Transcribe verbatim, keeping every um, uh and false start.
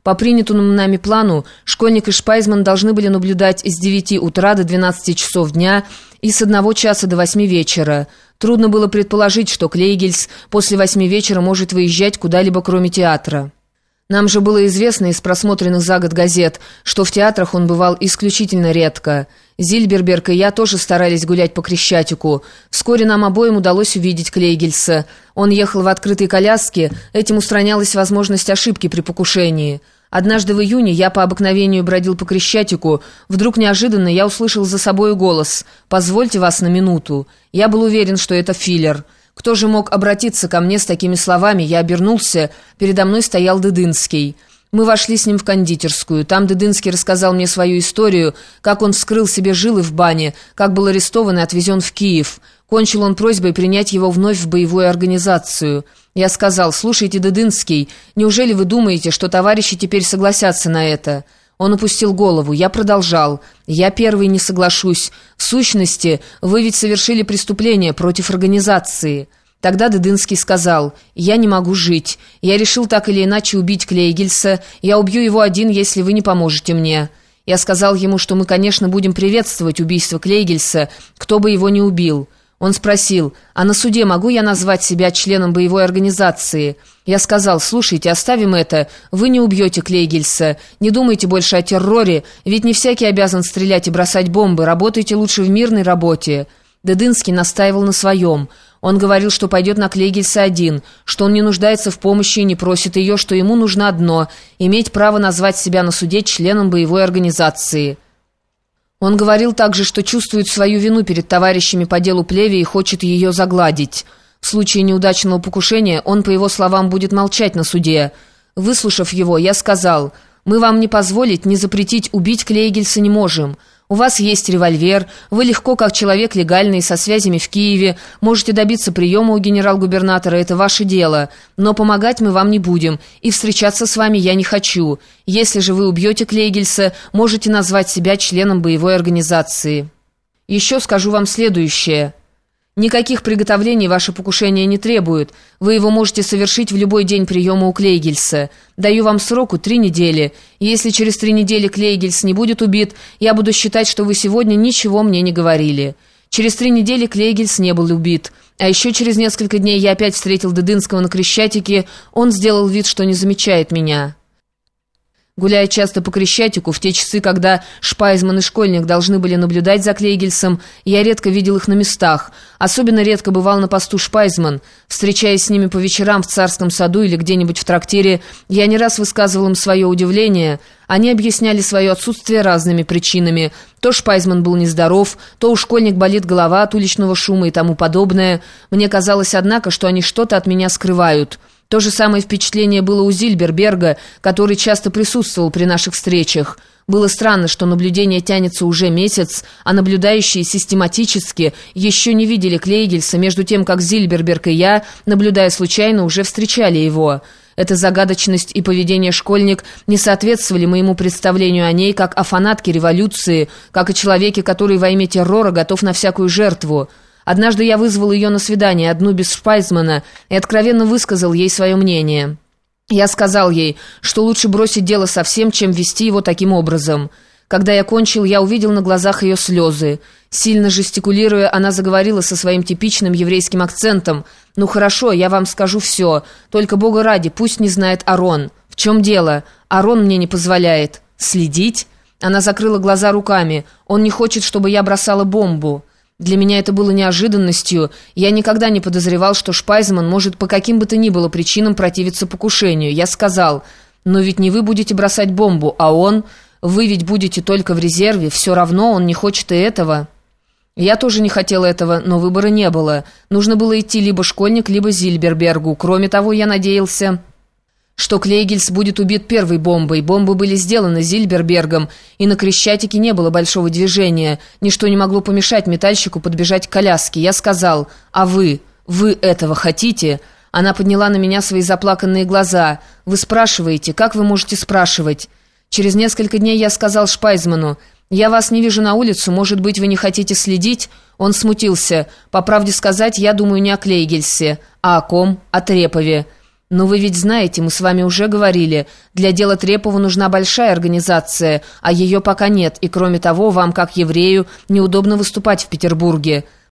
По принятому нами плану, школьник и Шпайзман должны были наблюдать с девяти утра до двенадцати часов дня и с одного часа до восьми вечера. Трудно было предположить, что Клейгельс после восьми вечера может выезжать куда-либо, кроме театра. Нам же было известно из просмотренных за год газет, что в театрах он бывал исключительно редко. Зильберберг и я тоже старались гулять по Крещатику. Вскоре нам обоим удалось увидеть Клейгельса. Он ехал в открытой коляске, этим устранялась возможность ошибки при покушении. Однажды в июне я по обыкновению бродил по Крещатику. Вдруг неожиданно я услышал за собой голос «Позвольте вас на минуту». Я был уверен, что это Филлер. Кто же мог обратиться ко мне с такими словами? Я обернулся. Передо мной стоял Дедынский. Мы вошли с ним в кондитерскую. Там Дедынский рассказал мне свою историю, как он вскрыл себе жилы в бане, как был арестован и отвезен в Киев. Кончил он просьбой принять его вновь в боевую организацию. Я сказал: «Слушайте, Дедынский, неужели вы думаете, что товарищи теперь согласятся на это?» Он опустил голову. Я продолжал. «Я первый не соглашусь. В сущности, вы ведь совершили преступление против организации». Тогда Дедынский сказал: «Я не могу жить. Я решил так или иначе убить Клейгельса. Я убью его один, если вы не поможете мне». Я сказал ему, что мы, конечно, будем приветствовать убийство Клейгельса, кто бы его ни убил. Он спросил: «А на суде могу я назвать себя членом боевой организации?» Я сказал: «Слушайте, оставим это. Вы не убьете Клейгельса. Не думайте больше о терроре, ведь не всякий обязан стрелять и бросать бомбы. Работайте лучше в мирной работе». Дедынский настаивал на своем. Он говорил, что пойдет на Клейгельса один, что он не нуждается в помощи и не просит ее, что ему нужно одно — иметь право назвать себя на суде членом боевой организации. Он говорил также, что чувствует свою вину перед товарищами по делу Плеве и хочет ее загладить. В случае неудачного покушения он, по его словам, будет молчать на суде. Выслушав его, я сказал: «Мы вам не позволить, не запретить убить Клейгельса не можем. У вас есть револьвер, вы легко, как человек легальный, со связями в Киеве, можете добиться приема у генерал-губернатора, это ваше дело. Но помогать мы вам не будем, и встречаться с вами я не хочу. Если же вы убьете Клейгельса, можете назвать себя членом боевой организации». Еще скажу вам следующее. Никаких приготовлений ваше покушение не требует. Вы его можете совершить в любой день приема у Клейгельса. Даю вам сроку три недели. Если через три недели Клейгельс не будет убит, я буду считать, что вы сегодня ничего мне не говорили. Через три недели Клейгельс не был убит. А еще через несколько дней я опять встретил Дедынского на Крещатике. Он сделал вид, что не замечает меня. Гуляя часто по Крещатику, в те часы, когда Шпайзман и школьник должны были наблюдать за Клейгельсом, я редко видел их на местах. Особенно редко бывал на посту Шпайзман. Встречаясь с ними по вечерам в Царском саду или где-нибудь в трактире, я не раз высказывал им свое удивление. Они объясняли свое отсутствие разными причинами. То Шпайзман был нездоров, то у школьник болит голова от уличного шума и тому подобное. Мне казалось, однако, что они что-то от меня скрывают. То же самое впечатление было у Зильберберга, который часто присутствовал при наших встречах. Было странно, что наблюдение тянется уже месяц, а наблюдающие систематически еще не видели Клейгельса, между тем, как Зильберберг и я, наблюдая случайно, уже встречали его. Эта загадочность и поведение школьник не соответствовали моему представлению о ней как о фанатке революции, как о человеке, который во имя террора готов на всякую жертву. Однажды я вызвал ее на свидание, одну без Шпайзмана, и откровенно высказал ей свое мнение. Я сказал ей, что лучше бросить дело совсем, чем вести его таким образом. Когда я кончил, я увидел на глазах ее слезы. Сильно жестикулируя, она заговорила со своим типичным еврейским акцентом. «Ну хорошо, я вам скажу все. Только, Бога ради, пусть не знает Арон. В чем дело? Арон мне не позволяет. Следить?» Она закрыла глаза руками. «Он не хочет, чтобы я бросала бомбу». Для меня это было неожиданностью. Я никогда не подозревал, что Шпайзман может по каким бы то ни было причинам противиться покушению. Я сказал: «Но ведь не вы будете бросать бомбу, а он. Вы ведь будете только в резерве. Все равно он не хочет и этого». Я тоже не хотел этого, но выбора не было. Нужно было идти либо школьник, либо Зильбербергу. Кроме того, я надеялся, что Клейгельс будет убит первой бомбой. Бомбы были сделаны Зильбербергом, и на Крещатике не было большого движения. Ничто не могло помешать метальщику подбежать к коляске. Я сказал: «А вы? Вы этого хотите?» Она подняла на меня свои заплаканные глаза. «Вы спрашиваете? Как вы можете спрашивать?» Через несколько дней я сказал Шпайзману: «Я вас не вижу на улицу, может быть, вы не хотите следить?» Он смутился. «По правде сказать, я думаю не о Клейгельсе, а о ком? О Трепове». «Но вы ведь знаете, мы с вами уже говорили, для дела Трепова нужна большая организация, а ее пока нет, и кроме того, вам, как еврею, неудобно выступать в Петербурге».